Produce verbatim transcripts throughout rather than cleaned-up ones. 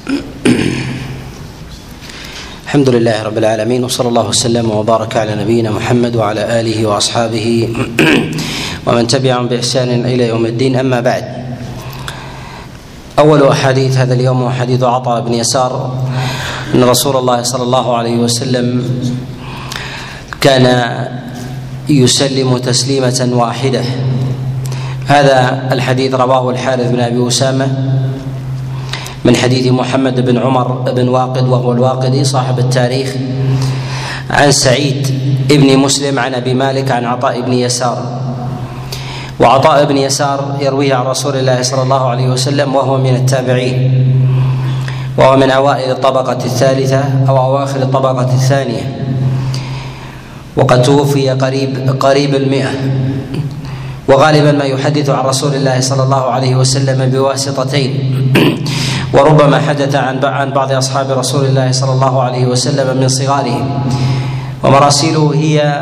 الحمد لله رب العالمين، وصلى الله وسلم وبارك على نبينا محمد وعلى آله وأصحابه ومن تبعهم بإحسان إلى يوم الدين. أما بعد، أول أحاديث هذا اليوم هو حديث عطاء بن يسار أن رسول الله صلى الله عليه وسلم كان يسلم تسليمة واحدة. هذا الحديث رواه الحارث بن أبي أسامة من حديث محمد بن عمر بن واقد وهو الواقدي صاحب التاريخ، عن سعيد ابن مسلم عن أبي مالك عن عطاء بن يسار. وعطاء بن يسار يرويه عن رسول الله صلى الله عليه وسلم وهو من التابعين، وهو من أوائل الطبقة الثالثة أو أواخر الطبقة الثانية، وقد توفي قريب قريب المئة. وغالبا ما يحدث عن رسول الله صلى الله عليه وسلم بواسطتين، وربما حدث عن عن بعض أصحاب رسول الله صلى الله عليه وسلم من صغارهم، ومراسيله هي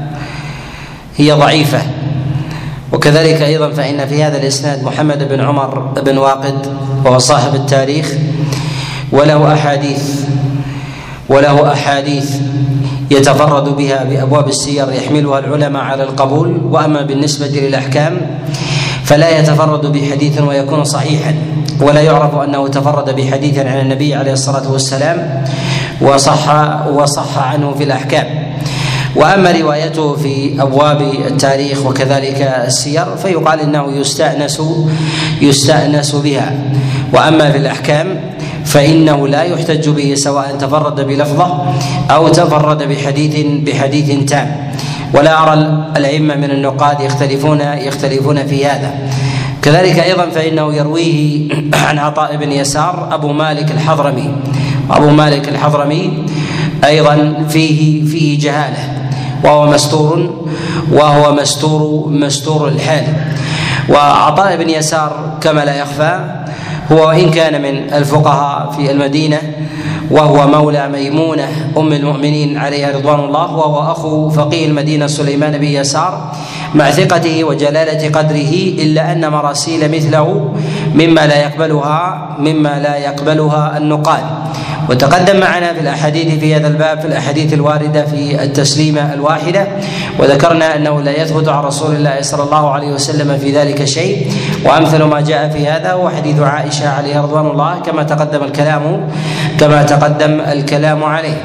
هي ضعيفة. وكذلك أيضا فإن في هذا الإسناد محمد بن عمر بن واقد وهو صاحب التاريخ، وله أحاديث وله أحاديث يتفرد بها بأبواب السير يحملها العلماء على القبول، وأما بالنسبة للأحكام فلا يتفرد بحديث ويكون صحيحا، ولا يعرف أنه تفرد بحديث عن النبي عليه الصلاة والسلام وصح وصح عنه في الأحكام. وأما روايته في أبواب التاريخ وكذلك السير فيقال إنه يستأنس يستأنس بها. وأما في الأحكام فإنه لا يحتج به سواء تفرد بلفظة أو تفرد بحديث بحديث تام. ولا أرى الأئمة من النقاد يختلفون يختلفون في هذا. كذلك أيضا فإنه يرويه عن عطاء بن يسار أبو مالك الحضرمي، أبو مالك الحضرمي أيضا فيه فيه جهالة، وهو مستور وهو مستور مستور الحال. وعطاء بن يسار كما لا يخفى هو وإن كان من الفقهاء في المدينة، وهو مولى ميمونة أم المؤمنين عليها رضوان الله، وهو أخو فقيه المدينة سليمان بن يسار، مع ثقته وجلالة قدره، إلا أن مراسيل مثله مما لا يقبلها مما لا يقبلها النقاد. وتقدم معنا في الأحاديث في هذا الباب في الأحاديث الواردة في التسليمة الواحدة، وذكرنا أنه لا يثبت عن رسول الله صلى الله عليه وسلم في ذلك شيء. وأمثل ما جاء في هذا هو حديث عائشة عليها رضوان الله كما تقدم الكلام كما تقدم الكلام عليه.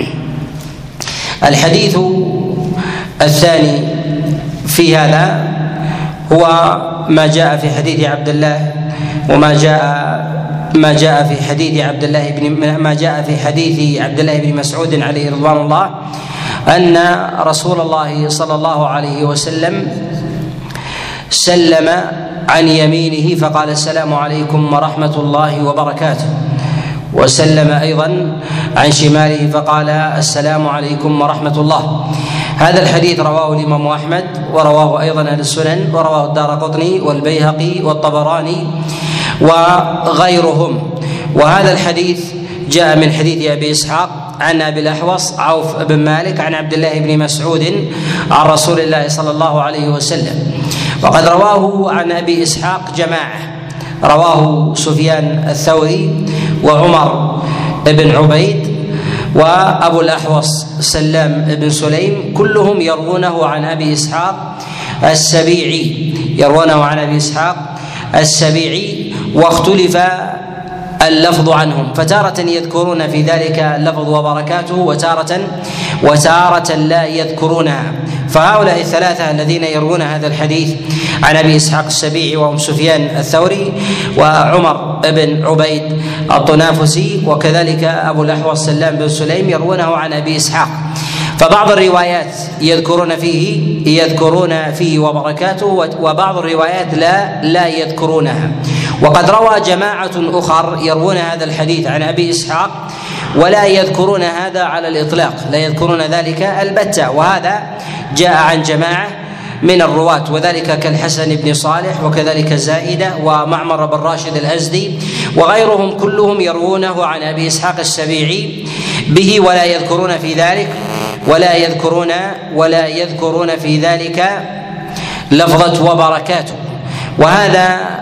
الحديث الثاني في هذا هو ما جاء في حديث عبد الله وما جاء ما جاء في حديث عبد الله بن ما جاء في حديث عبد الله بن مسعود عليه رضوان الله أن رسول الله صلى الله عليه وسلم سلم عن يمينه فقال السلام عليكم ورحمة الله وبركاته، وسلم أيضا عن شماله فقال السلام عليكم ورحمة الله. هذا الحديث رواه الإمام أحمد، ورواه أيضا أهل السنن، ورواه الدارقطني والبيهقي والطبراني وغيرهم. وهذا الحديث جاء من حديث أبي إسحاق عن أبي الأحوص عوف بن مالك عن عبد الله بن مسعود عن رسول الله صلى الله عليه وسلم. وقد رواه عن أبي إسحاق جماعة، رواه سفيان الثوري وعمر بن عبيد وأبو الأحوص سلام بن سليم، كلهم يروونه عن أبي إسحاق السبيعي يروونه عن أبي إسحاق السبيعي واختلف اللفظ عنهم، فتارة يذكرون في ذلك اللفظ وبركاته، وتارة وتارة لا يذكرونها. فهؤلاء الثلاثة الذين يروون هذا الحديث عن أبي إسحاق السبيعي وهم سفيان الثوري وعمر بن عبيد الطنافسي وكذلك أبو الأحوص سلام بن سليم يروونه عن أبي إسحاق. فبعض الروايات يذكرون فيه يذكرون فيه وبركاته، وبعض الروايات لا لا يذكرونها. وقد روى جماعة أخر يروون هذا الحديث عن أبي إسحاق ولا يذكرون هذا على الإطلاق، لا يذكرون ذلك البتة، وهذا جاء عن جماعة من الرواة، وذلك كالحسن بن صالح وكذلك زائدة ومعمر بن راشد الأزدي وغيرهم، كلهم يروونه عن أبي إسحاق السبيعي به ولا يذكرون في ذلك ولا يذكرون ولا يذكرون في ذلك لفظة وبركاته. وهذا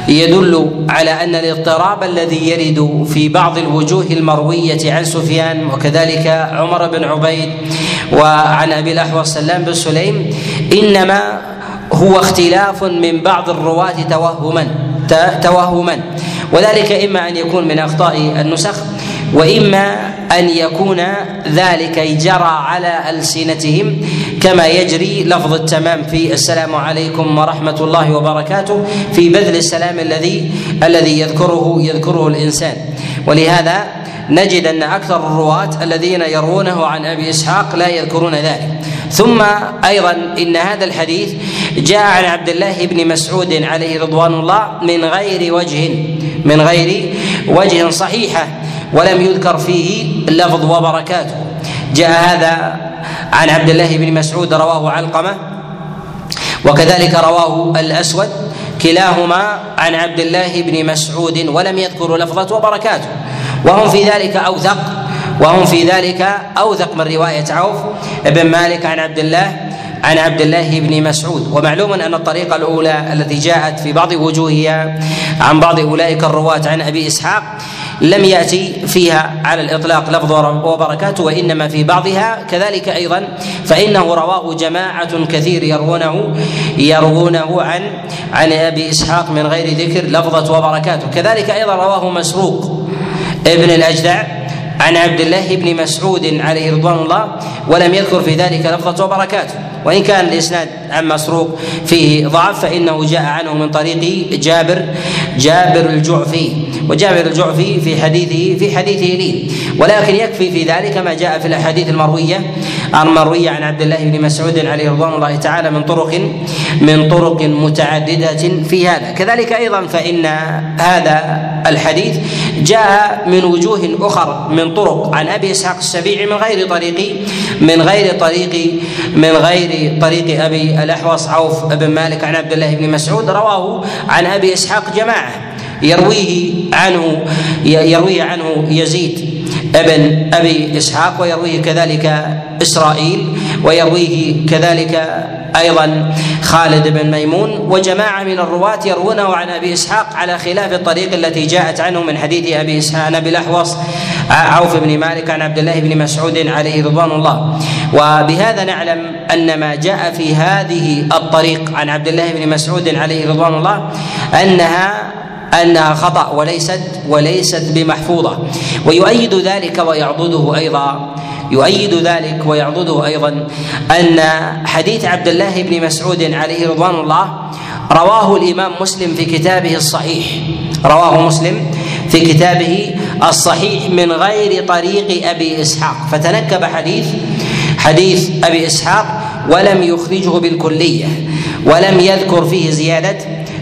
يدل على أن الاضطراب الذي يرد في بعض الوجوه المروية عن سفيان وكذلك عمر بن عبيد وعن أبي الأحوص سلام بن سليم إنما هو اختلاف من بعض الرواة توهما توهما وذلك إما أن يكون من أخطاء النسخ وإما أن يكون ذلك جرى على ألسنتهم كما يجري لفظ التمام في السلام عليكم ورحمة الله وبركاته في بذل السلام الذي الذي يذكره يذكره الإنسان. ولهذا نجد أن أكثر الرواة الذين يروونه عن أبي إسحاق لا يذكرون ذلك. ثم أيضا إن هذا الحديث جاء عن عبد الله بن مسعود عليه رضوان الله من غير وجه من غير وجه صحيحة ولم يذكر فيه اللفظ وبركاته. جاء هذا عن عبد الله بن مسعود رواه علقمة وكذلك رواه الأسود كلاهما عن عبد الله بن مسعود ولم يذكروا لفظة وبركاته وهم في ذلك أوثق وهم في ذلك أوثق من رواية عوف بن مالك عن عبد الله عن عبد الله بن مسعود. ومعلوم أن الطريقة الأولى التي جاءت في بعض وجوهها عن بعض أولئك الرواة عن أبي إسحاق لم يأتي فيها على الإطلاق لفظ وبركاته وإنما في بعضها كذلك أيضا فإنه رواه جماعة كثير يروونه يروونه عن عن أبي إسحاق من غير ذكر لفظة وبركاته. كذلك أيضا رواه مسروق ابن الأجدع عن عبد الله بن مسعود عليه رضوان الله ولم يذكر في ذلك لفظة وبركاته وإن كان الإسناد عن مسروق فيه ضعف فإنه جاء عنه من طريق جابر جابر الجعفي وجابر الجعفي في حديثه في حديثه لين ولكن يكفي في ذلك ما جاء في الأحاديث المروية المروية عن عبد الله بن مسعود عليه رضوان الله تعالى من طرق من طرق متعددة في هذا. كذلك أيضا فإن هذا الحديث جاء من وجوه أخرى من طرق عن أبي إسحاق السبيعي من غير طريق من غير طريق من غير طريق أبي الأحوص عوف بن مالك عن عبد الله بن مسعود رواه عن أبي إسحاق جماعة يرويه عنه يرويه عنه يزيد ابن أبي إسحاق ويرويه كذلك إسرائيل ويرويه كذلك أيضا خالد بن ميمون وجماعة من الرواة يروونه عن أبي إسحاق على خلاف الطريق التي جاءت عنه من حديث أبي إسحاق عن أبي الأحوص عوف بن مالك عن عبد الله بن مسعود عليه رضوان الله. وبهذا نعلم أن ما جاء في هذه الطريق عن عبد الله بن مسعود عليه رضوان الله أنها أنها خطأ وليست وليست بمحفوظة. ويؤيد ذلك ويعضده أيضا يؤيد ذلك ويعضده أيضا أن حديث عبد الله بن مسعود عليه رضوان الله رواه الإمام مسلم في كتابه الصحيح رواه مسلم في كتابه الصحيح من غير طريق أبي إسحاق فتنكب حديث حديث أبي إسحاق ولم يخرجه بالكلية ولم يذكر فيه زيادة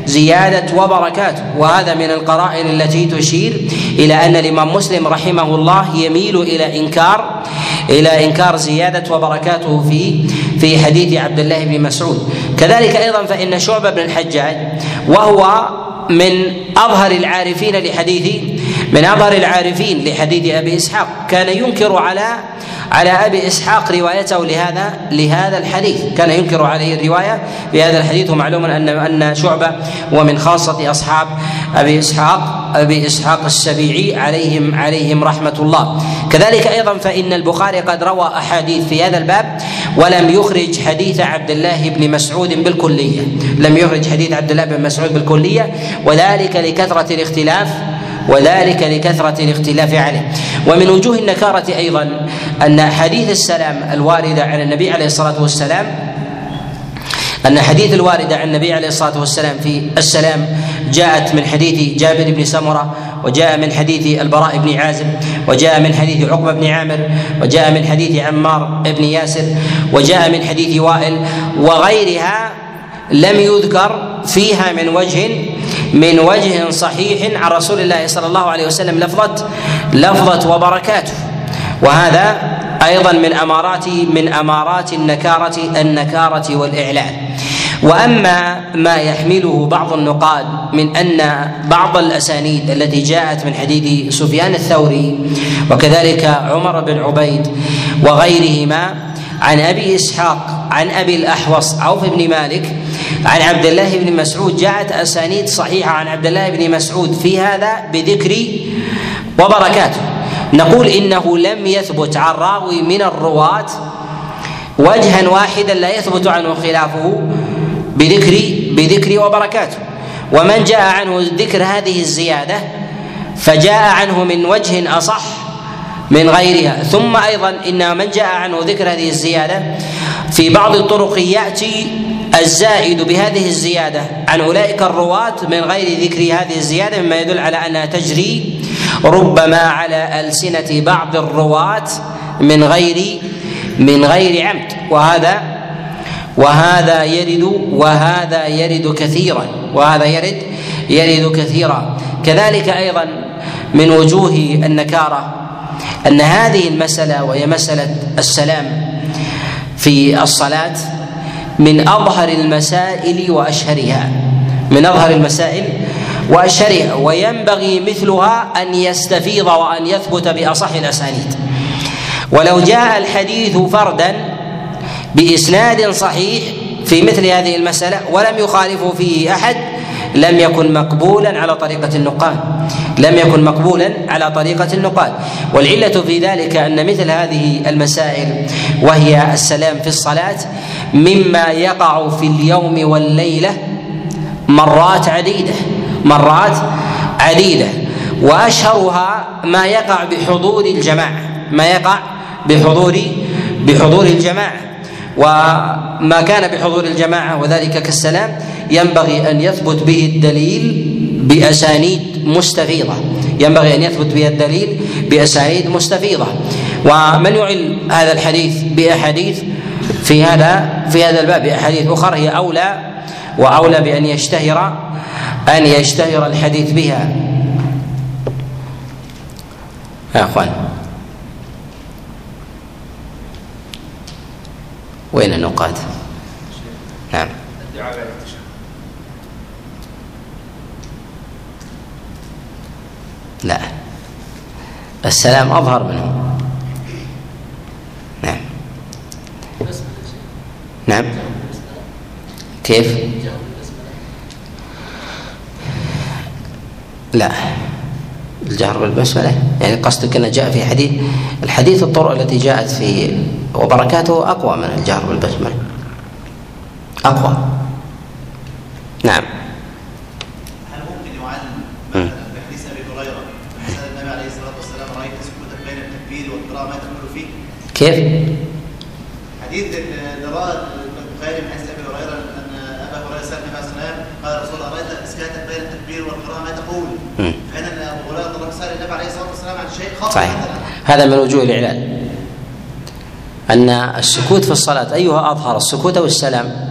زيادة وبركاته. وهذا من القرائن التي تشير إلى أن الإمام مسلم رحمه الله يميل إلى إنكار إلى إنكار زيادة وبركاته في في حديث عبد الله بن مسعود. كذلك أيضا فإن شعبة بن الحجاج وهو من أظهر العارفين لحديث من أظهر العارفين لحديث أبي إسحاق كان ينكر على على أبي إسحاق روايته لهذا لهذا الحديث كان ينكر عليه الرواية بهذا الحديث. ومعلوم أن أن شعبة ومن خاصة أصحاب أبي إسحاق أبي إسحاق السبيعي عليهم عليهم رحمة الله. كذلك أيضا فإن البخاري قد روى أحاديث في هذا الباب ولم يخرج حديث عبد الله بن مسعود بالكلية لم يخرج حديث عبد الله بن مسعود بالكلية وذلك لكثرة الاختلاف وذلك لكثرة الاختلاف عليه. ومن وجوه النكارة أيضا أن حديث السلام الواردة عن النبي عليه الصلاة والسلام أن حديث الواردة عن النبي عليه الصلاة والسلام في السلام جاءت من حديث جابر بن سمرة وجاء من حديث البراء بن عازب وجاء من حديث عقبة بن عامر وجاء من حديث عمار بن ياسر وجاء من حديث وائل وغيرها لم يذكر فيها من وجه من وجه صحيح عن رسول الله صلى الله عليه وسلم لفظة لفظة وبركاته. وهذا أيضا من أمارات من أمارات النكارة النكارة والإعلان. وأما ما يحمله بعض النقاد من أن بعض الأسانيد التي جاءت من حديث سفيان الثوري وكذلك عمر بن عبيد وغيرهما عن أبي إسحاق عن أبي الأحوص عوف بن مالك عن عبد الله بن مسعود جاءت أسانيد صحيحة عن عبد الله بن مسعود في هذا بذكر وبركاته. نقول إنه لم يثبت عن راوي من الرواة وجها واحدا لا يثبت عنه خلافه بذكر بذكر وبركاته. ومن جاء عنه ذكر هذه الزيادة فجاء عنه من وجه أصح من غيرها. ثم أيضا إن من جاء عنه ذكر هذه الزيادة في بعض الطرق يأتي الزائد بهذه الزيادة عن أولئك الرواة من غير ذكر هذه الزيادة، مما يدل على أنها تجري ربما على ألسنة بعض الرواة من غير من غير عمد، وهذا وهذا يرد وهذا يرد كثيرا وهذا يرد يرد كثيرا. كذلك أيضا من وجوه النكارة أن هذه المسألة وهي مسألة السلام في الصلاة من أظهر المسائل وأشهرها من أظهر المسائل وأشهرها وينبغي مثلها أن يستفيض وأن يثبت بأصح الأسانيد. ولو جاء الحديث فردا بإسناد صحيح في مثل هذه المسألة ولم يخالفه فيه أحد لم يكن مقبولا على طريقة النقال لم يكن مقبولا على طريقة النقال. والعلة في ذلك أن مثل هذه المسائل وهي السلام في الصلاة مما يقع في اليوم والليلة مرات عديدة مرات عديدة وأشهرها ما يقع بحضور الجماعة ما يقع بحضور بحضور الجماعة. وما كان بحضور الجماعة وذلك كالسلام ينبغي أن يثبت به الدليل بأسانيد مستفيضة ينبغي أن يثبت به الدليل بأسانيد مستفيضة. ومن يعل هذا الحديث بأحاديث في هذا في هذا الباب بأحاديث أخرى هي أولى وأولى بأن يشتهر أن يشتهر الحديث بها. يا أخوان وين النقاد؟ نعم. لا السلام أظهر منه. نعم نعم كيف؟ لا الجهر بالبسملة يعني قصدك أن جاء في حديث الحديث الطرق التي جاءت في وبركاته أقوى من الجهر بالبسملة أقوى. نعم. هل ممكن يعلم مثلا بحديث أبي هريرة مثلا النبي عليه الصلاة والسلام رأيت سكوتا بين التكبير والقراءة ما تقول فيه؟ كيف؟ حديث اللي رواه البخاري من حديث أبي هريرة أن أبا هريرة سأل النبي عليه الصلاة والسلام قال رسول الله رأيت سكاتا بين التكبير والقراءة ما تقول؟ فهنا أبو هريرة طلب سأل النبي عليه الصلاة والسلام عن شيء خاص. صحيح. هذا من وجوه الإعلان أن السكوت في الصلاة أيها أظهر السكوت أو السلام؟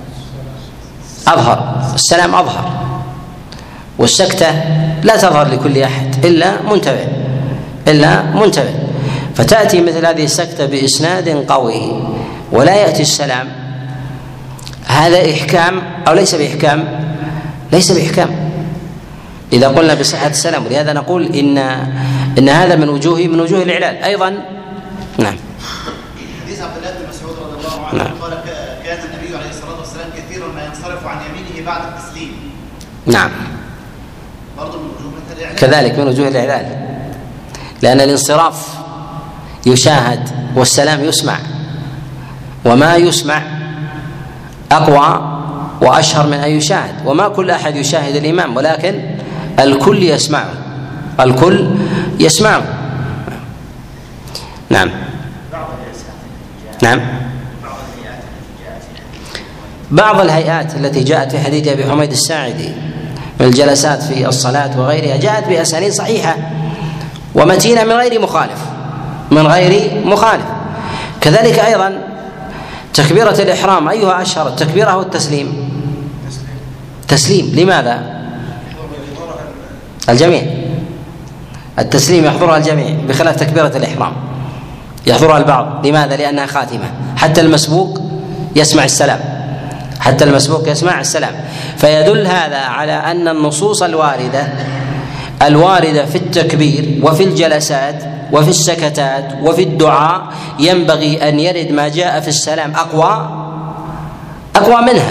أظهر السلام أظهر والسكتة لا تظهر لكل أحد إلا منتبه إلا منتبه فتأتي مثل هذه السكتة بإسناد قوي ولا يأتي السلام. هذا إحكام أو ليس بإحكام؟ ليس بإحكام إذا قلنا بصحة السلام. ولهذا نقول إن إن هذا من وجوه من وجوه الإعلان أيضا. نعم. حديث عبد الله بن مسعود رضي الله عنه نعم. قال كان النبي عليه الصلاة والسلام كثيرا ما ينصرف عن يمينه بعد التسليم. نعم. برضه من وجوه الإعلان. كذلك من وجوه الإعلان لأن الانصراف يشاهد والسلام يسمع وما يسمع أقوى وأشهر من أن يشاهد. وما كل أحد يشاهد الإمام ولكن الكل يسمعه الكل يسمعه. نعم. نعم. بعض الهيئات التي جاءت في حديث أبي حميد الساعدي من الجلسات في الصلاة وغيرها جاءت بأسانيد صحيحة ومتينة من غير مخالف من غير مخالف. كذلك أيضا تكبيرة الإحرام أيها أشهر التكبيرة أو التسليم؟ تسليم. لماذا؟ الجميع التسليم يحضرها الجميع بخلاف تكبيرة الإحرام يحضرها البعض. لماذا؟ لأنها خاتمة. حتى المسبوق يسمع السلام حتى المسبوق يسمع السلام. فيدل هذا على أن النصوص الواردة الواردة في التكبير وفي الجلسات وفي السكتات وفي الدعاء ينبغي أن يرد ما جاء في السلام أقوى أقوى منها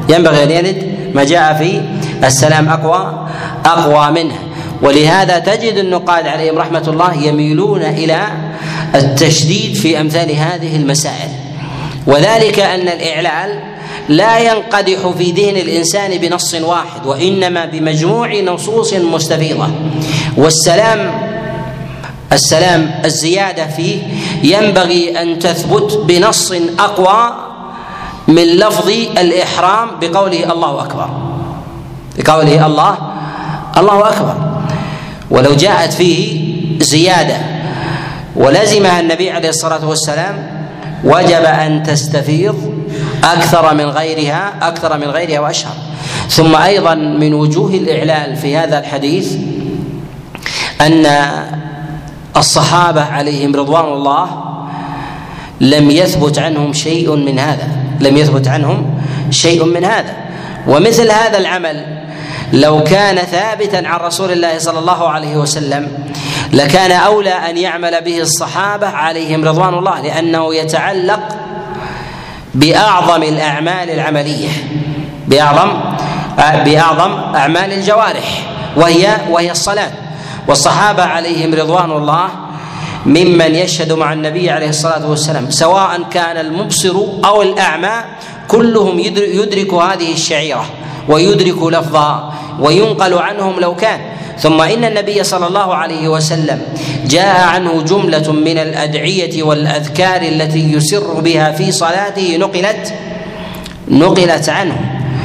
ينبغي أن يرد ما جاء في السلام أقوى أقوى منه. ولهذا تجد النقاد عليهم رحمة الله يميلون إلى التشديد في أمثال هذه المسائل، وذلك أن الإعلال لا ينقدح في ذهن الإنسان بنص واحد، وإنما بمجموع نصوص مستفيضة. والسلام السلام الزيادة فيه ينبغي أن تثبت بنص أقوى من لفظ الإحرام بقوله الله أكبر، بقوله الله الله أكبر. ولو جاءت فيه زيادة ولزمها النبي عليه الصلاة والسلام وجب أن تستفيض أكثر من غيرها أكثر من غيرها وأشهر. ثم أيضا من وجوه الإعلال في هذا الحديث أن الصحابة عليهم رضوان الله لم يثبت عنهم شيء من هذا لم يثبت عنهم شيء من هذا ومثل هذا العمل لو كان ثابتا عن رسول الله صلى الله عليه وسلم لكان أولى أن يعمل به الصحابة عليهم رضوان الله، لأنه يتعلق بأعظم الأعمال العملية، بأعظم بأعظم أعمال الجوارح وهي وهي الصلاة. والصحابة عليهم رضوان الله ممن يشهد مع النبي عليه الصلاة والسلام، سواء كان المبصر أو الأعمى كلهم يدرك هذه الشعيرة ويدرك لفظها وينقل عنهم لو كان. ثم إن النبي صلى الله عليه وسلم جاء عنه جملة من الأدعية والأذكار التي يسر بها في صلاته نقلت نقلت عنه،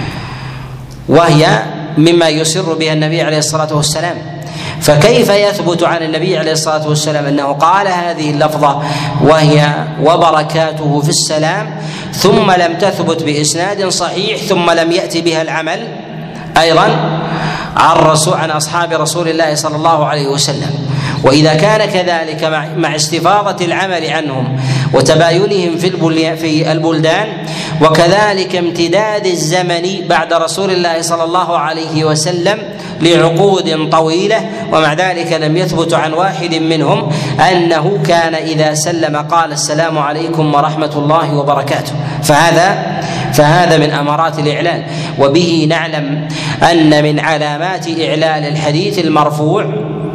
وهي مما يسر بها النبي عليه الصلاة والسلام. فكيف يثبت عن النبي عليه الصلاة والسلام أنه قال هذه اللفظة وهي وبركاته في السلام ثم لم تثبت بإسناد صحيح ثم لم يأتي بها العمل أيضا عن رسول عن أصحاب رسول الله صلى الله عليه وسلم؟ وإذا كان كذلك مع, مع استفاضة العمل عنهم وتباينهم في في البلدان وكذلك امتداد الزمن بعد رسول الله صلى الله عليه وسلم لعقود طويلة، ومع ذلك لم يثبت عن واحد منهم أنه كان إذا سلم قال السلام عليكم ورحمة الله وبركاته، فهذا فهذا من أمارات الإعلال. وبه نعلم أن من علامات إعلال الحديث المرفوع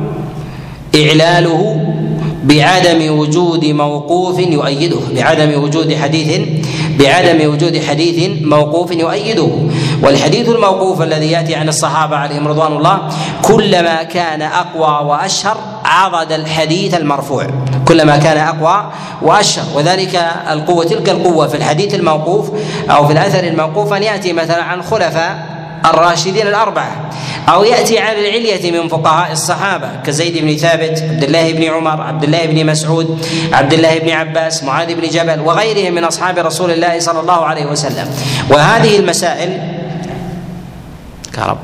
إعلاله بعدم وجود موقوف يؤيده، بعدم وجود حديث بعدم وجود حديث موقوف يؤيده. والحديث الموقوف الذي يأتي عن الصحابة عليهم رضوان الله كلما كان أقوى وأشهر عضد الحديث المرفوع، كلما كان أقوى وأشهر. وذلك القوة تلك القوة في الحديث الموقوف أو في الأثر الموقوف أن يأتي مثلا عن خلفاء الراشدين الأربعة، أو يأتي عن العلية من فقهاء الصحابة كزيد بن ثابت، عبد الله بن عمر، عبد الله بن مسعود، عبد الله بن عباس، معاذ بن جبل وغيرهم من أصحاب رسول الله صلى الله عليه وسلم. وهذه المسائل كرب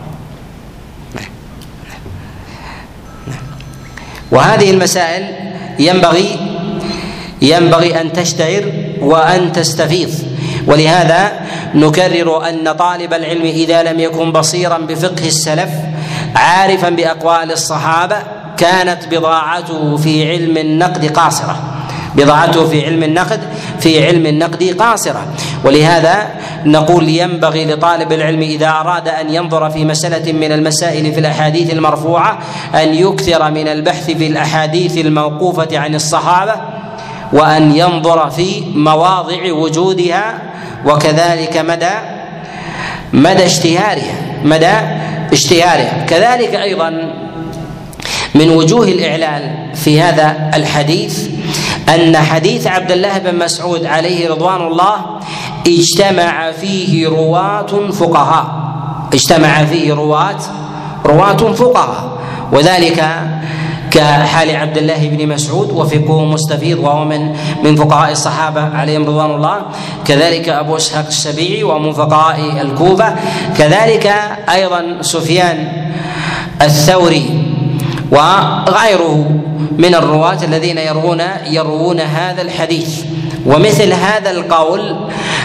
وهذه المسائل ينبغي ينبغي أن تشتهر وأن تستفيض. ولهذا نكرر أن طالب العلم إذا لم يكن بصيرا بفقه السلف عارفا بأقوال الصحابة كانت بضاعته في علم النقد قاصرة بضاعته في علم النقد في علم النقد قاصرة. ولهذا نقول ينبغي لطالب العلم إذا أراد أن ينظر في مسألة من المسائل في الأحاديث المرفوعة أن يكثر من البحث في الأحاديث الموقوفة عن الصحابة، وأن ينظر في مواضع وجودها وكذلك مدى مدى اشتهارها مدى اشتهارها. كذلك أيضا من وجوه الإعلال في هذا الحديث أن حديث عبد الله بن مسعود عليه رضوان الله اجتمع فيه رواة فقهاء اجتمع فيه رواة رواة فقهاء وذلك كحال عبد الله بن مسعود وفقه مستفيض وهو من من فقهاء الصحابة عليهم رضوان الله، كذلك أبو إسحاق السبيعي ومن فقهاء الكوفة، كذلك أيضا سفيان الثوري وغيره من الرواة الذين يروون يروون هذا الحديث. ومثل هذا القول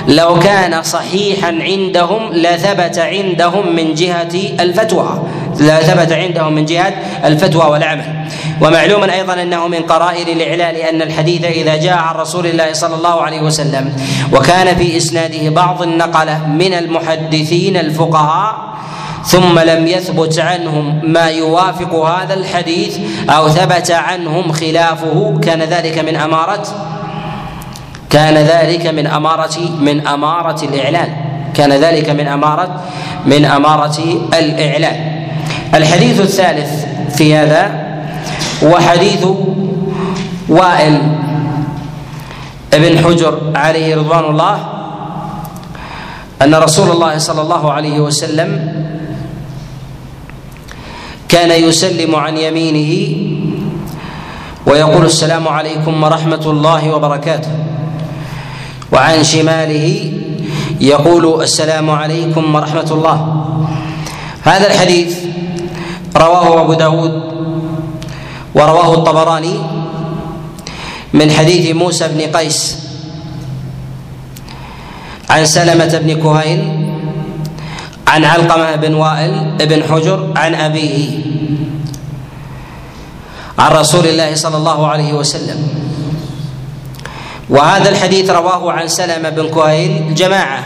لو كان صحيحا عندهم لثبت عندهم من جهة الفتوى لثبت عندهم من جهة الفتوى والعمل. ومعلوم أيضا أنه من قرائن الإعلال أن الحديث إذا جاء عن رسول الله صلى الله عليه وسلم وكان في إسناده بعض النقلة من المحدثين الفقهاء ثم لم يثبت عنهم ما يوافق هذا الحديث أو ثبت عنهم خلافه كان ذلك من أمارة كان ذلك من أمارة من أمارة الإعلان كان ذلك من أمارة من أمارة الإعلان. الحديث الثالث في هذا وحديث وائل ابن حجر عليه رضوان الله أن رسول الله صلى الله عليه وسلم كان يسلم عن يمينه ويقول السلام عليكم ورحمة الله وبركاته، وعن شماله يقول السلام عليكم ورحمة الله. هذا الحديث رواه أبو داود ورواه الطبراني من حديث موسى بن قيس عن سلمة بن كهيل عن علقمة بن وائل بن حجر عن أبيه عن رسول الله صلى الله عليه وسلم. وهذا الحديث رواه عن سلمة بن كهيل جماعة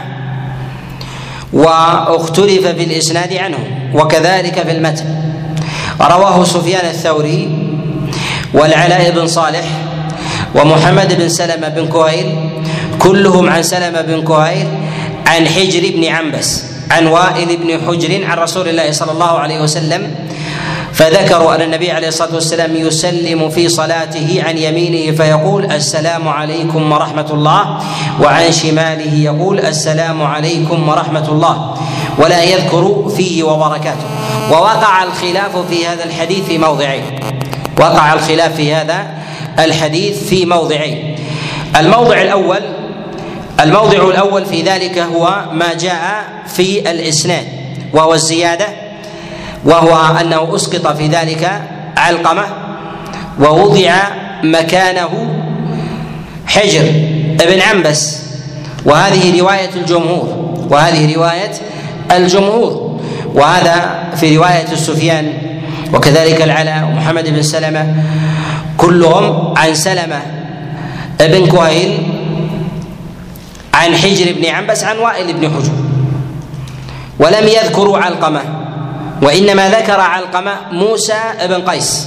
واختلف في الإسناد عنه وكذلك في المتن. رواه سفيان الثوري والعلاء بن صالح ومحمد بن سلمة بن كهيل كلهم عن سلمة بن كهيل عن حجر بن عنبس عن وائل بن حجر عن رسول الله صلى الله عليه وسلم، فذكروا أن النبي عليه الصلاة والسلام يسلم في صلاته عن يمينه فيقول السلام عليكم ورحمة الله، وعن شماله يقول السلام عليكم ورحمة الله، ولا يذكر فيه وبركاته. ووقع الخلاف في هذا الحديث في موضعين وقع الخلاف في هذا الحديث في موضعين. الموضع الأول الموضع الأول في ذلك هو ما جاء في الإسناد وهو الزيادة، وهو أنه أسقط في ذلك علقمة ووضع مكانه حجر ابن عنبس، وهذه رواية الجمهور وهذه رواية الجمهور وهذا في رواية السفيان وكذلك العلاء ومحمد بن سلمة كلهم عن سلمة ابن كهيل عن حجر بن عنبس عن وائل بن حجر، ولم يذكروا علقمة، وإنما ذكر علقمة موسى بن قيس،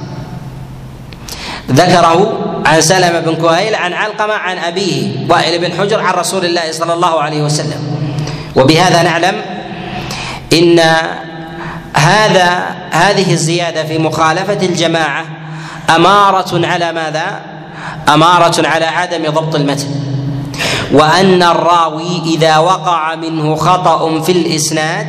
ذكره عن سلمة بن كهيل عن علقمة عن أبيه وائل بن حجر عن رسول الله صلى الله عليه وسلم. وبهذا نعلم إن هذا هذه الزيادة في مخالفة الجماعة أمارة على ماذا؟ أمارة على عدم ضبط المتن، وأن الراوي إذا وقع منه خطأ في الإسناد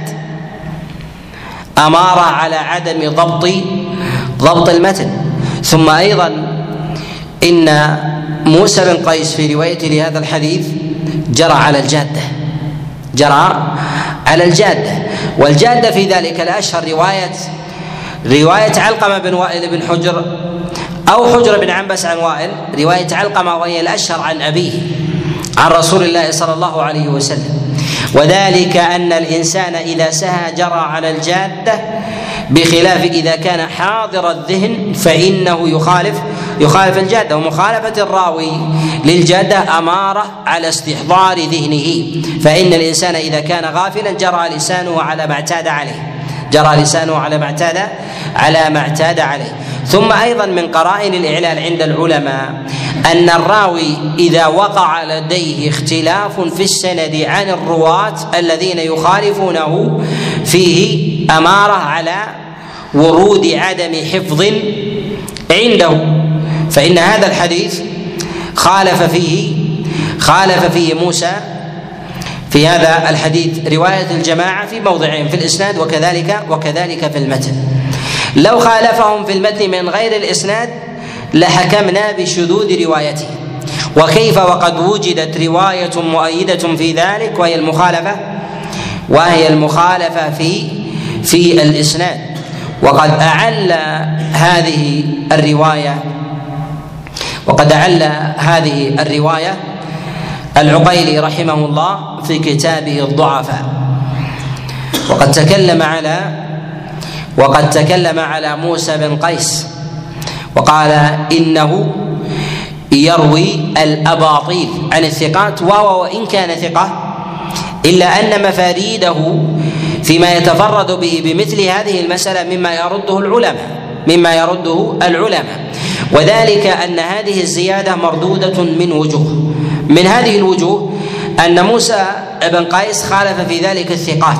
أمارة على عدم ضبط ضبط المتن. ثم أيضا إن موسى بن قيس في روايته لهذا الحديث جرى على الجادة جرى على الجادة والجادة في ذلك الأشهر رواية رواية علقمة بن وائل بن حجر أو حجر بن عنبس عن وائل، رواية علقمة وهي الأشهر عن أبيه عن رسول الله صلى الله عليه وسلم، وذلك أن الإنسان إذا سهى جرى على الجادة، بخلاف إذا كان حاضر الذهن فإنه يخالف يخالف الجادة. ومخالفة الراوي للجادة أمارة على استحضار ذهنه، فإن الإنسان إذا كان غافلا جرى لسانه على ما اعتاد عليه جرى لسانه على ما اعتاد على ما اعتاد عليه. ثم أيضا من قرائن الإعلال عند العلماء أن الراوي إذا وقع لديه اختلاف في السند عن الرواة الذين يخالفونه فيه أمارة على ورود عدم حفظ عنده، فإن هذا الحديث خالف فيه خالف فيه موسى في هذا الحديث رواية الجماعة في موضعين في الإسناد وكذلك وكذلك في المتن. لو خالفهم في المتن من غير الإسناد لحكمنا بشذوذ روايته، وكيف وقد وجدت رواية مؤيدة في ذلك وهي المخالفة وهي المخالفة في في الإسناد. وقد أعل هذه الرواية وقد أعل هذه الرواية العقيلي رحمه الله في كتابه الضعفاء، وقد تكلم على وقد تكلم على موسى بن قيس وقال إنه يروي الأباطيل عن الثقات، وهو وإن كان ثقة إلا أن مفاريده فيما يتفرد به بمثل هذه المسألة مما يرده العلماء مما يرده العلماء وذلك أن هذه الزيادة مردودة من وجوه. من هذه الوجوه أن موسى بن قيس خالف في ذلك الثقات،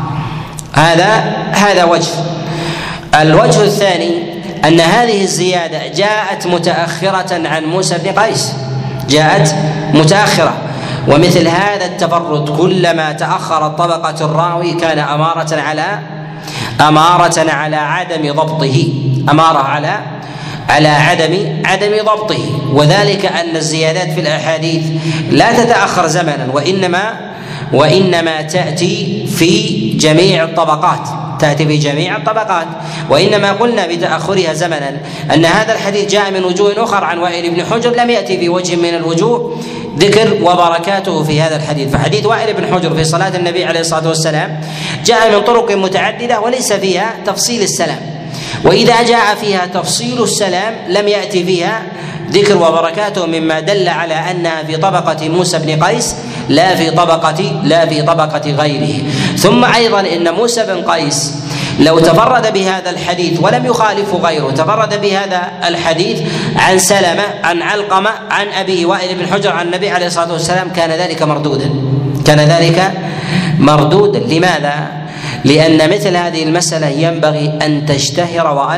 هذا هذا وجه. الوجه الثاني أن هذه الزيادة جاءت متأخرة عن موسى بن قيس، جاءت متأخرة، ومثل هذا التفرد كلما تأخرت طبقة الراوي كان أمارة على أمارة على عدم ضبطه أمارة على على عدم عدم ضبطه وذلك أن الزيادات في الأحاديث لا تتأخر زمنا وإنما وإنما تأتي في جميع الطبقات تأتي في جميع الطبقات وإنما قلنا بتأخرها زمنا أن هذا الحديث جاء من وجوه أخرى عن وائل بن حجر لم يأتي في وجه من الوجوه ذكر وبركاته في هذا الحديث. فحديث وائل بن حجر في صلاة النبي عليه الصلاة والسلام جاء من طرق متعددة وليس فيها تفصيل السلام، وإذا جاء فيها تفصيل السلام لم يأتي فيها ذكر وبركاته مما دل على أنها في طبقة موسى بن قيس لا في طبقة لا في طبقة غيره. ثم أيضا إن موسى بن قيس لو تفرد بهذا الحديث ولم يخالف غيره، تفرد بهذا الحديث عن سلمة عن علقمة عن أبيه وائل بن حجر عن النبي عليه الصلاة والسلام كان ذلك مردودا كان ذلك مردودا لماذا؟ لأن مثل هذه المسألة ينبغي أن تشتهر وأن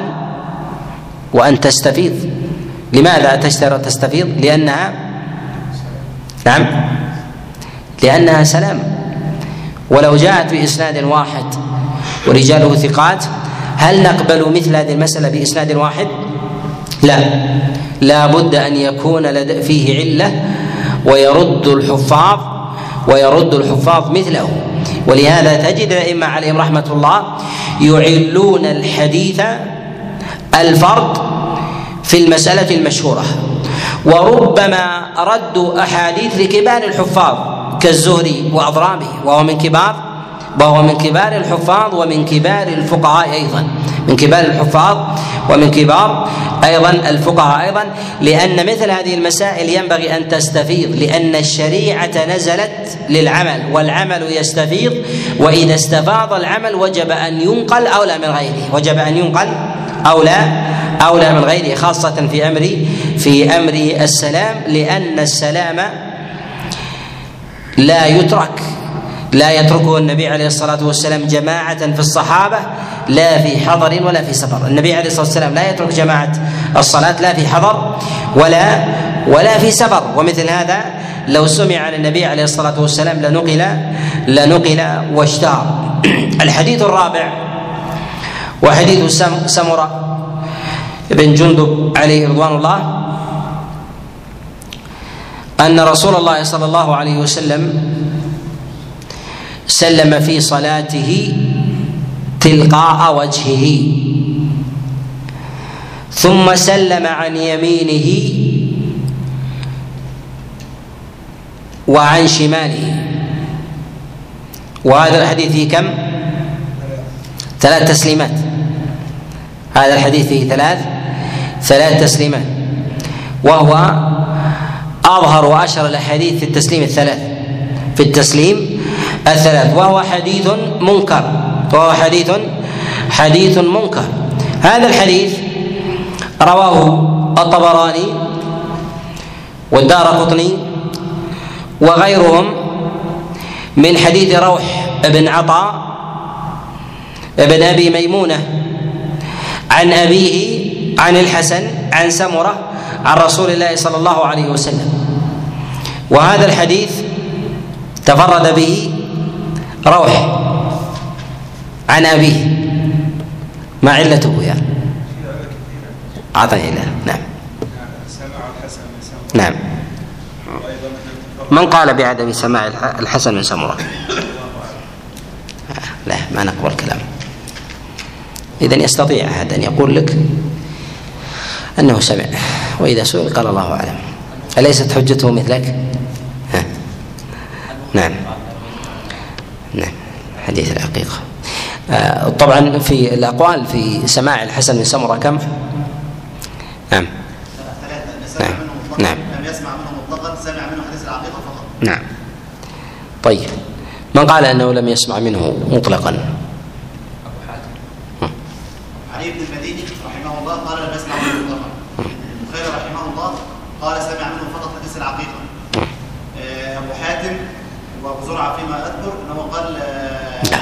وأن تستفيض. لماذا تشتهر تستفيض؟ لأنها نعم لأنها سلام، ولو جاءت بإسناد واحد ورجاله ثقات هل نقبل مثل هذه المسألة بإسناد واحد؟ لا، لا بد أن يكون فيه علة ويرد الحفاظ ويرد الحفاظ مثله. ولهذا تجد الأئمة عليهم رحمة الله يعلون الحديث الفرد في المسألة المشهورة، وربما ردوا أحاديث لكبار الحفاظ كالزهري وأضرابه وهو من كبار وهو من كبار الحفاظ ومن كبار الفقهاء أيضا من كبار الحفاظ ومن كبار أيضا الفقهاء أيضا لأن مثل هذه المسائل ينبغي أن تستفيض، لأن الشريعة نزلت للعمل والعمل يستفيض، وإذا استفاض العمل وجب أن ينقل أولى من غيره وجب أن ينقل أولى أولى من غيره، خاصة في أمر في أمر السلام، لأن السلام لا يترك لا يتركه النبي عليه الصلاة والسلام جماعة في الصحابة لا في حضر ولا في سفر. النبي عليه الصلاة والسلام لا يترك جماعة الصلاة لا في حضر ولا ولا في سفر، ومثل هذا لو سمع عن النبي عليه الصلاة والسلام لنقل لنقل واشتهر. الحديث الرابع وحديث سمرة بن جندب عليه رضوان الله أن رسول الله صلى الله عليه وسلم سلم في صلاته تلقاء وجهه ثم سلم عن يمينه وعن شماله. وهذا الحديث فيه كم؟ ثلاث تسليمات. هذا الحديث فيه ثلاث ثلاث تسليمات، وهو أظهر وأشهر الأحاديث في التسليم الثلاث في التسليم الثلاث وهو حديث منكر وهو حديث حديث منكر. هذا الحديث رواه الطبراني والدارقطني وغيرهم من حديث روح بن عطاء بن أبي ميمونة عن أبيه عن الحسن عن سمرة عن رسول الله صلى الله عليه وسلم. وهذا الحديث تفرد به روح عن أبيه، ما علته يعني؟ أعطني له. نعم نعم. من قال بعدم سماع الحسن من سمرة؟ لا، ما نقبل كلامه. إذن يستطيع أحد أن يقول لك أنه سمع، وإذا سئل قال الله أعلم. أليست حجته مثلك؟ ها. نعم نعم حديث العقيقة. آه طبعا في الأقوال في سماع الحسن بن سمرة كم؟ نعم نعم نعم لم يسمع منه مطلقا، سمع منه حديث العقيقة فقط. نعم. طيب من قال أنه لم يسمع منه مطلقا؟ علي بن المديني رحمه الله قال لم يسمع منه مطلقا. البخاري رحمه الله قال سمع منه فقط حديث العقيقة. أبو حاتم وأبو زرعة فيما أذكر أنه قال لا.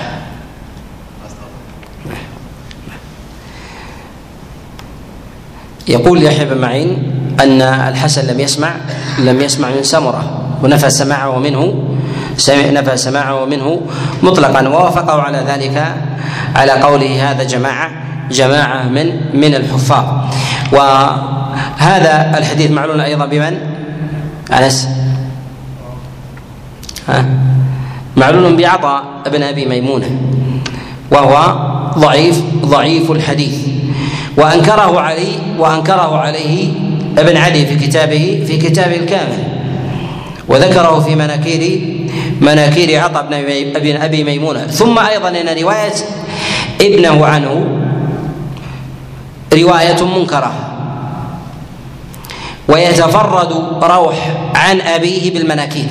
يقول يحيى بن معين أن الحسن لم يسمع لم يسمع من سمرة ونفى سماعه منه نفى سماعه منه مطلقا، ووافقه على ذلك على قوله هذا جماعة جماعة من من الحفاظ. وهذا الحديث معلول أيضا بمن؟ أنس ها؟ معلول بعطاء بن أبي ميمونة وهو ضعيف ضعيف الحديث، وأنكره علي وأنكره عليه ابن عدي في كتابه في كتابه الكامل، وذكره في مناكير مناكير عطاء بن أبي ميمونة. ثم أيضا إن رواية ابنه عنه رواية منكرة، ويتفرد روح عن أبيه بالمناكير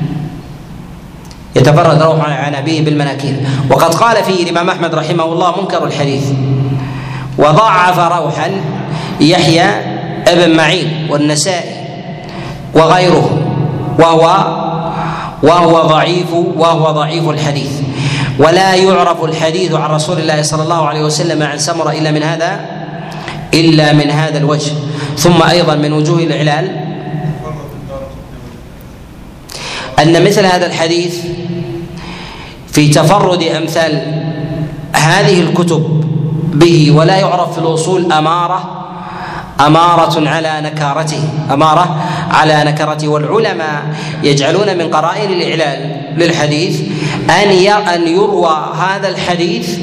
يتفرد روح عن أبيه بالمناكير وقد قال فيه الإمام أحمد رحمه الله منكر الحديث، وضعف روحا يحيى ابن معين والنسائي وغيره، وهو وهو ضعيف وهو ضعيف الحديث. ولا يعرف الحديث عن رسول الله صلى الله عليه وسلم عن سمرة إلا من هذا إلا من هذا الوجه. ثم أيضا من وجوه الإعلال أن مثل هذا الحديث في تفرد أمثال هذه الكتب به ولا يعرف في الأصول أمارة أمارة على نكارته أمارة على نكرته. والعلماء يجعلون من قرائن الإعلال للحديث أن أن يروى هذا الحديث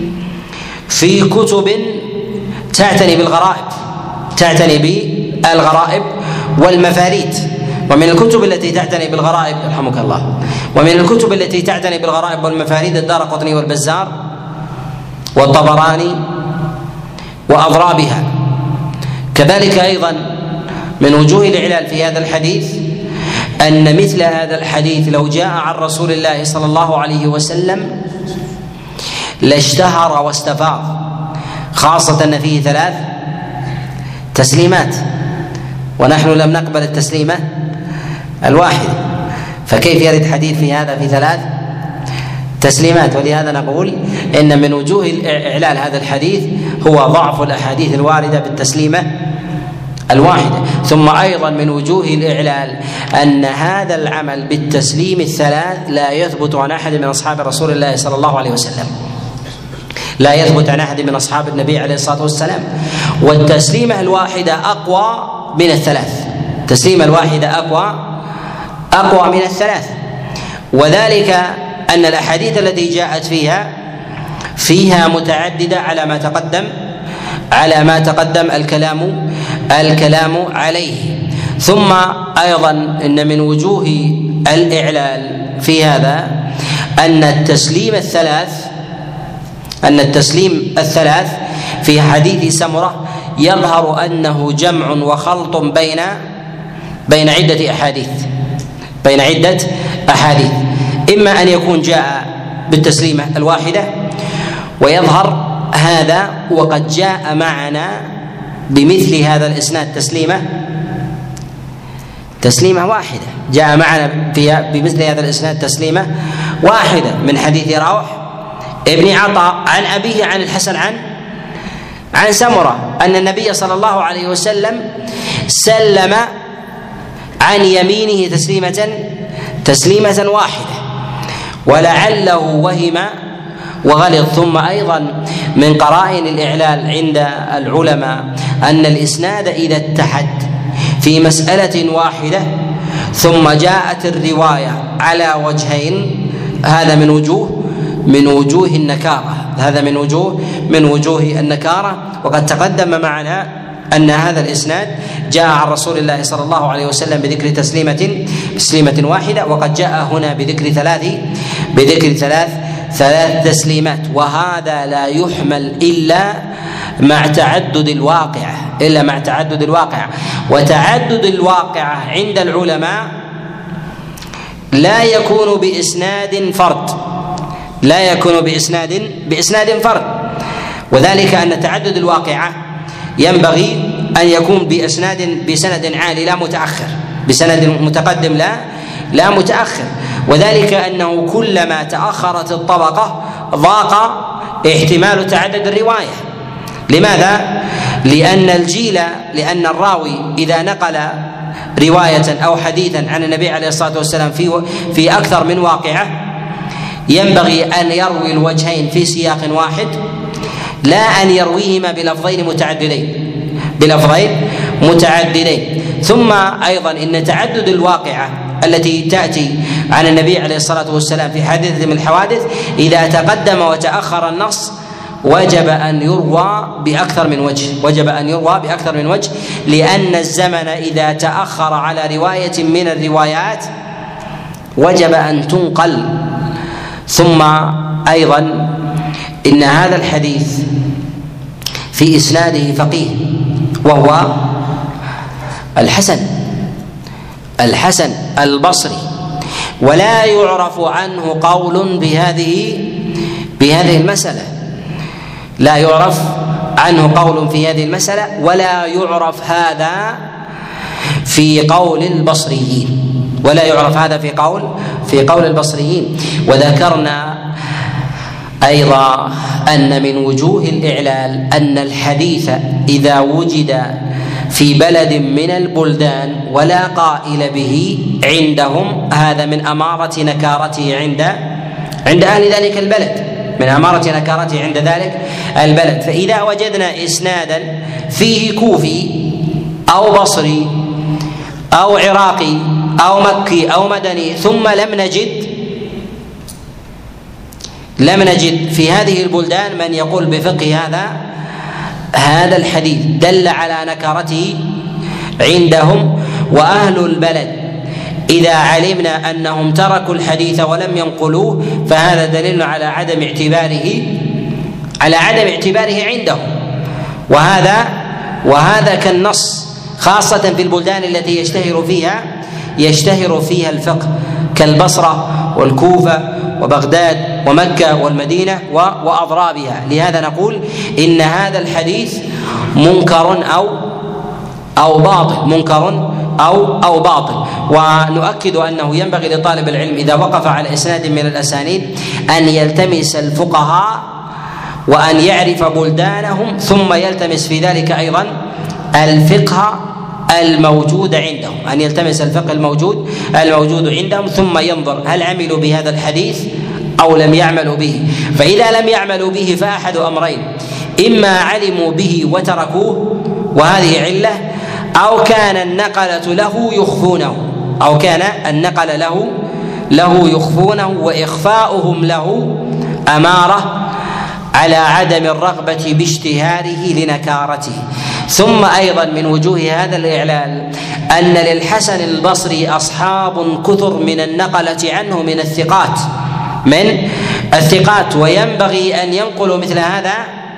في كتب تعتني بالغرائب تعتني بالغرائب والمفاريد. ومن الكتب التي تعتني بالغرائب رحمك الله ومن الكتب التي تعتني بالغرائب والمفاريد الدارقطني والبزار والطبراني وأضرابها. كذلك أيضا من وجوه الإعلال في هذا الحديث أن مثل هذا الحديث لو جاء عن رسول الله صلى الله عليه وسلم لاشتهر واستفاض، خاصة أن فيه ثلاث تسليمات ونحن لم نقبل التسليمة الواحدة، فكيف يرد حديث في هذا في ثلاث تسليمات؟ ولهذا نقول إن من وجوه إعلال هذا الحديث هو ضعف الأحاديث الواردة بالتسليمة الواحدة. ثم أيضا من وجوه الإعلال أن هذا العمل بالتسليم الثلاث لا يثبت عن أحد من أصحاب رسول الله صلى الله عليه وسلم لا يثبت عن أحد من أصحاب النبي عليه الصلاة والسلام. والتسليمة الواحدة أقوى من الثلاث التسليمة الواحدة أقوى أقوى من الثلاث وذلك أن الأحاديث التي جاءت فيها فيها متعددة على ما تقدم على ما تقدم الكلام الكلام عليه. ثم أيضا إن من وجوه الإعلال في هذا أن التسليم الثلاث أن التسليم الثلاث في حديث سمرة يظهر أنه جمع وخلط بين بين عدة أحاديث بين عدة أحاديث إما أن يكون جاء بالتسليمة الواحدة ويظهر هذا وقد جاء معنا بمثل هذا الإسناد تسليمة تسليمة واحدة جاء معنا بمثل هذا الإسناد تسليمة واحدة من حديث روح ابن عطاء عن أبيه عن الحسن عن عن سمرة أن النبي صلى الله عليه وسلم سلم عن يمينه تسليمة تسليمة واحدة ولعله وهم وغلط. ثم أيضا من قرائن الإعلال عند العلماء أن الإسناد إذا اتحد في مسألة واحدة ثم جاءت الرواية على وجهين هذا من وجوه من وجوه النكارة هذا من وجوه من وجوه النكارة وقد تقدم معنا أن هذا الإسناد جاء عن رسول الله صلى الله عليه وسلم بذكر تسليمة تسليمة واحدة، وقد جاء هنا بذكر ثلاث بذكر ثلاث ثلاث تسليمات، وهذا لا يحمل إلا مع تعدد الواقعة إلا مع تعدد الواقعة وتعدد الواقعة عند العلماء لا يكون بإسناد فرد لا يكون بإسناد بإسناد فرد وذلك أن تعدد الواقعة ينبغي أن يكون بإسناد بسند عالي لا متأخر، بسند متقدم لا لا متأخر، وذلك أنه كلما تأخرت الطبقة ضاق احتمال تعدد الرواية. لماذا؟ لأن الجيل لأن الراوي إذا نقل رواية أو حديثا عن النبي عليه الصلاة والسلام في في أكثر من واقعة ينبغي أن يروي الوجهين في سياق واحد، لا أن يرويهما بلفظين متعددين بلفظين متعددين. ثم أيضا إن تعدد الواقعة التي تأتي عن النبي عليه الصلاة والسلام في حادثة من الحوادث إذا تقدم وتأخر النص وجب أن يروى بأكثر من وجه وجب أن يروى بأكثر من وجه لأن الزمن إذا تأخر على رواية من الروايات وجب أن تنقل. ثم أيضا إن هذا الحديث في إسناده فقيه وهو الحسن الحسن البصري، ولا يعرف عنه قول بهذه بهذه المسألة لا يعرف عنه قول في هذه المسألة ولا يعرف هذا في قول البصريين ولا يعرف هذا في قول في قول البصريين. وذكرنا أيضا أن من وجوه الإعلال أن الحديث إذا وجد في بلد من البلدان ولا قائل به عندهم هذا من أمارة نكارته عند عند أهل ذلك البلد من أمارة نكارته عند ذلك البلد. فإذا وجدنا إسنادا فيه كوفي أو بصري أو عراقي أو مكي أو مدني ثم لم نجد لم نجد في هذه البلدان من يقول بفقه هذا هذا الحديث دل على نكارته عندهم. وأهل البلد إذا علمنا أنهم تركوا الحديث ولم ينقلوه فهذا دليل على عدم اعتباره على عدم اعتباره عندهم، وهذا وهذا كالنص خاصة في البلدان التي يشتهر فيها يشتهر فيها الفقه كالبصرة والكوفة وبغداد ومكة والمدينة وأضرابها. لهذا نقول إن هذا الحديث منكر أو أو باطل منكر أو أو باطل. ونؤكد أنه ينبغي لطالب العلم إذا وقف على إسناد من الأسانيد أن يلتمس الفقهاء وأن يعرف بلدانهم ثم يلتمس في ذلك أيضا الفقه الموجود عندهم أن يلتمس الفقه الموجود الموجود عندهم ثم ينظر هل عملوا بهذا الحديث أو لم يعملوا به. فإذا لم يعملوا به فأحد أمرين: إما علموا به وتركوه وهذه علة، أو كان النقلة له يخفونه أو كان النقل له له يخفونه وإخفاؤهم له أمارة على عدم الرغبة باشتهاره لنكارته. ثم أيضا من وجوه هذا الإعلال أن للحسن البصري أصحاب كثر من النقلة عنه من الثقات من الثقات وينبغي أن ينقلوا مثل هذا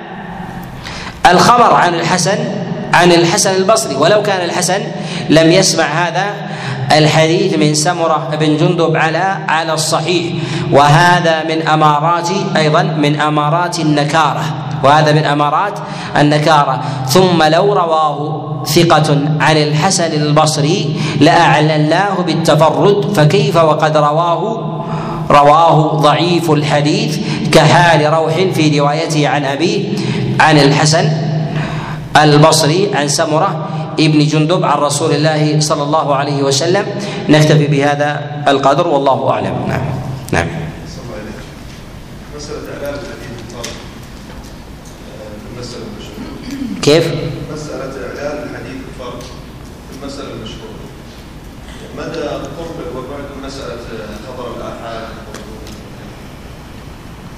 الخبر عن الحسن عن الحسن البصري ولو كان الحسن لم يسمع هذا الحديث من سمرة بن جندب على على الصحيح. وهذا من أمارات أيضا من أمارات النكارة وهذا من أمارات النكارة. ثم لو رواه ثقة عن الحسن البصري لأعلناه بالتفرد، فكيف وقد رواه رواه ضعيف الحديث كحال روح في روايته عن أبيه عن الحسن البصري عن سمرة ابن جندب عن رسول الله صلى الله عليه وسلم. نكتفي بهذا القدر والله أعلم. نعم نعم. كيف؟ مسألة إعلان الحديث الفرد في المسألة المشهورة، مدى قرب وبعد مسألة خبر الآحاد؟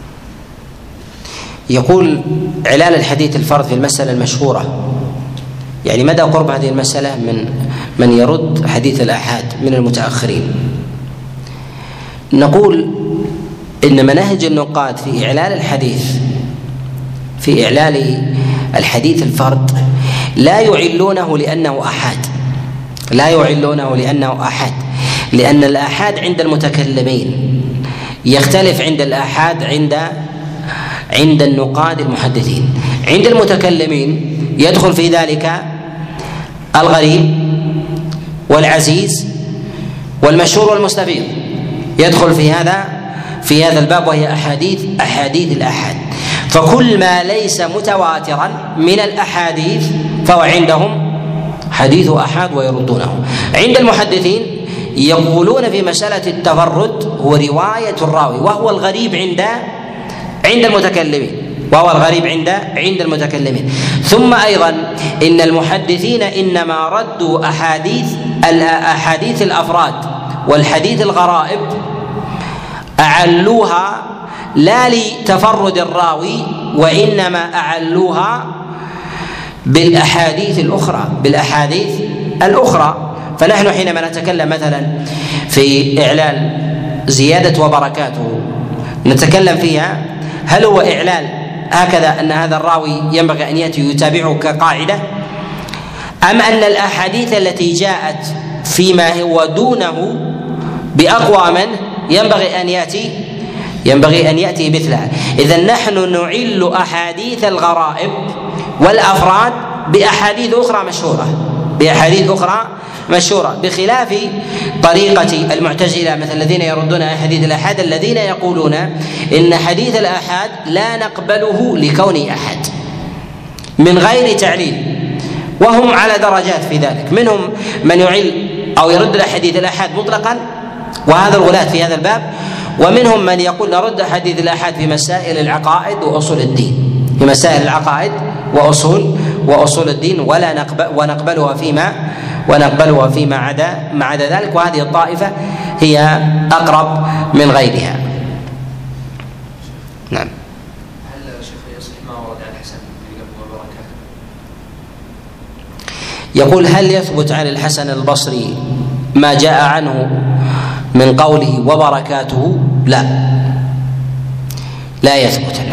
يقول إعلان الحديث الفرد في المسألة المشهورة يعني مدى قرب هذه المسألة من من يرد حديث الآحاد من المتأخرين. نقول إن مناهج النقاد في إعلال الحديث في إعلال الحديث الفرد لا يعلونه لأنه أحاد، لا يعلونه لأنه أحاد، لأن الآحاد عند المتكلمين يختلف عند الآحاد عند عند النقاد المحدثين. عند المتكلمين يدخل في ذلك الغريب والعزيز والمشهور والمستفيض، يدخل في هذا في هذا الباب، وهي أحاديث أحاديث الآحاد. فكل ما ليس متواترا من الأحاديث فهو عندهم حديث آحاد ويردونه. عند المحدثين يقولون في مسألة التفرد هو رواية الراوي، وهو الغريب عند عند المتكلمين وهو الغريب عند عند المتكلمين. ثم أيضا إن المحدثين إنما ردوا أحاديث الأحاديث الأفراد والحديث الغرائب، أعلوها لا لتفرد الراوي، وإنما أعلوها بالأحاديث الأخرى بالأحاديث الأخرى. فنحن حينما نتكلم مثلا في إعلال زيادة وبركاته نتكلم فيها هل هو إعلال هكذا أن هذا الراوي ينبغي أن يأتي يتابعه كقاعدة، أم أن الأحاديث التي جاءت فيما هو دونه بأقوى منه ينبغي أن يأتي ينبغي أن يأتي مثلها. إذن نحن نعل أحاديث الغرائب والأفراد بأحاديث أخرى مشهورة بأحاديث أخرى مشهورة بخلاف طريقة المعتزلة مثل الذين يردون أحاديث الآحاد، الذين يقولون إن حديث الآحاد لا نقبله لكونه أحد من غير تعليل، وهم على درجات في ذلك. منهم من يعل أو يرد الأحاديث الآحاد مطلقا، وهذا الغلاة في هذا الباب، ومنهم من يقول نرد حديث الآحاد في مسائل العقائد وأصول الدين في مسائل العقائد وأصول وأصول الدين ولا نقبل ونقبلها فيما ونقبلها فيما عدا ما عدا ذلك، وهذه الطائفة هي أقرب من غيرها. نعم. هل شيخ يصح ما ورد عن الحسن وبركاته؟ يقول هل يثبت عن الحسن البصري ما جاء عنه من قوله وبركاته؟ لا لا يثبت له.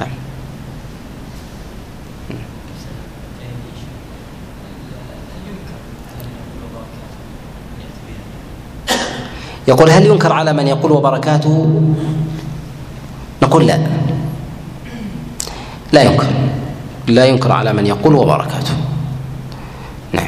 يقول هل ينكر على من يقول وبركاته؟ نقول لا لا ينكر لا ينكر على من يقول وبركاته. نعم.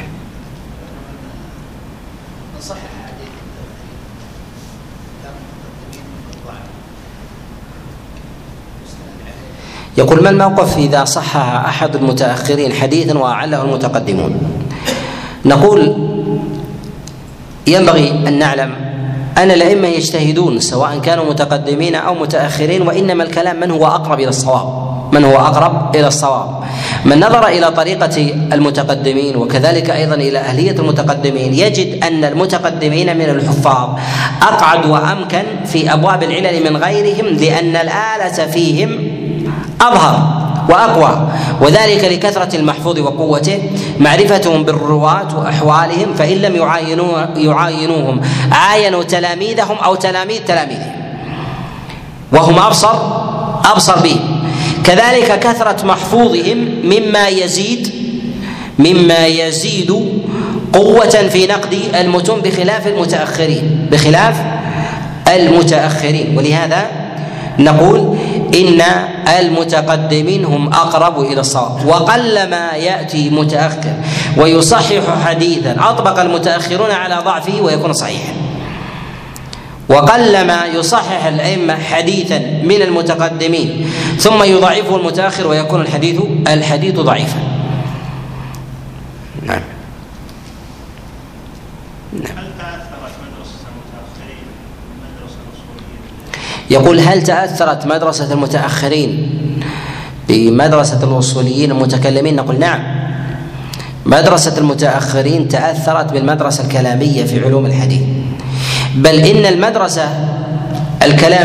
يقول ما الموقف إذا صحح أحد المتأخرين حديثا وأعله المتقدمون؟ نقول ينبغي أن نعلم أن الأئمة يجتهدون سواء كانوا متقدمين أو متأخرين، وإنما الكلام من هو أقرب إلى الصواب من هو أقرب إلى الصواب. من نظر إلى طريقة المتقدمين وكذلك أيضا إلى أهلية المتقدمين يجد أن المتقدمين من الحفاظ أقعد وأمكن في أبواب العلل من غيرهم، لأن الآلة فيهم أظهر وأقوى، وذلك لكثرة المحفوظ وقوته، معرفتهم بالرواة وأحوالهم، فإن لم يعاينوا يعاينوهم عاينوا تلاميذهم أو تلاميذ تلاميذهم وهم أبصر أبصر بهم. كذلك كثرة محفوظهم مما يزيد مما يزيد قوة في نقد المتون بخلاف المتأخرين بخلاف المتأخرين ولهذا نقول إن المتقدمين هم أقرب إلى الصواب، وقلما يأتي متأخر ويصحح حديثا أطبق المتأخرون على ضعفه ويكون صحيحا، وقلما يصحح الأئمة حديثا من المتقدمين ثم يضعفه المتأخر ويكون الحديث الحديث ضعيفا. نعم. يقول هل تأثرت مدرسة المتأخرين بمدرسة الأصوليين المتكلمين؟ نقول نعم، مدرسة المتأخرين تأثرت بالمدرسة الكلامية في علوم الحديث، بل إن المدرسة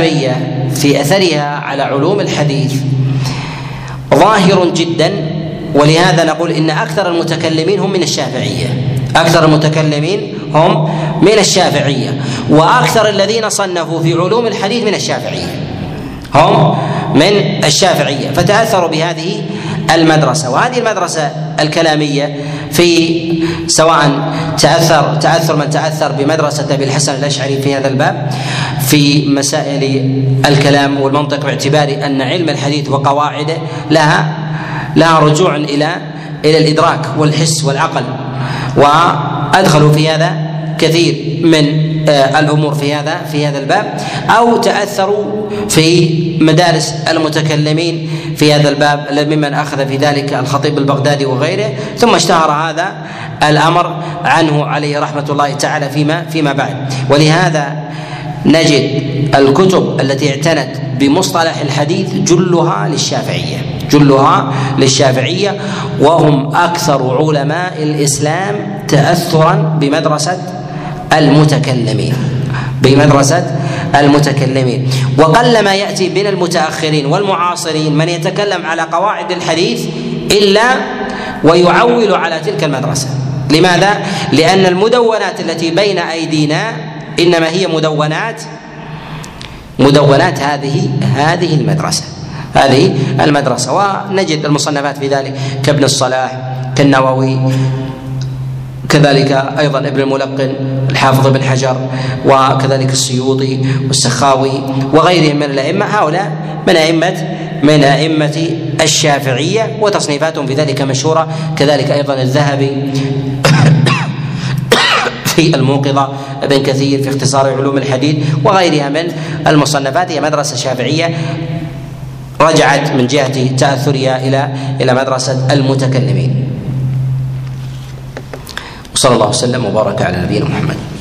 الكلامية في أثرها على علوم الحديث ظاهر جدا ولهذا نقول إن أكثر المتكلمين هم من الشافعية، أكثر المتكلمين هم من الشافعية، وأكثر الذين صنفوا في علوم الحديث من الشافعية هم من الشافعية، فتأثروا بهذه المدرسة. وهذه المدرسة الكلامية في سواء تأثر تأثر من تأثر بمدرسة أبي الحسن الأشعري في هذا الباب في مسائل الكلام والمنطق، باعتبار أن علم الحديث وقواعده لها لها رجوع إلى إلى الإدراك والحس والعقل، وأدخلوا في هذا كثير من الأمور في هذا في هذا الباب، أو تأثروا في مدارس المتكلمين في هذا الباب ممن أخذ في ذلك الخطيب البغدادي وغيره، ثم اشتهر هذا الأمر عنه عليه رحمة الله تعالى فيما فيما بعد. ولهذا نجد الكتب التي اعتنت بمصطلح الحديث جلها للشافعية جلها للشافعية وهم أكثر علماء الإسلام تأثرا بمدرسة المتكلمين بمدرسة المتكلمين وقلما يأتي بين المتأخرين والمعاصرين من يتكلم على قواعد الحديث إلا ويعول على تلك المدرسة. لماذا؟ لأن المدونات التي بين أيدينا إنما هي مدونات مدونات هذه هذه المدرسة هذه المدرسة ونجد المصنفات في ذلك كابن الصلاح كالنووي، كذلك أيضا ابن الملقن الحافظ بن حجر، وكذلك السيوطي والسخاوي وغيرهم من الأئمة. هؤلاء من أئمة من أئمة الشافعية وتصنيفاتهم في ذلك مشهورة، كذلك أيضا الذهبي في الموقظة، ابن كثير في اختصار علوم الحديث وغيرها من المصنفات. هي مدرسة شافعية رجعت من جهة تأثرها إلى إلى مدرسة المتكلمين. وصلى الله وسلم وبارك على نبينا محمد.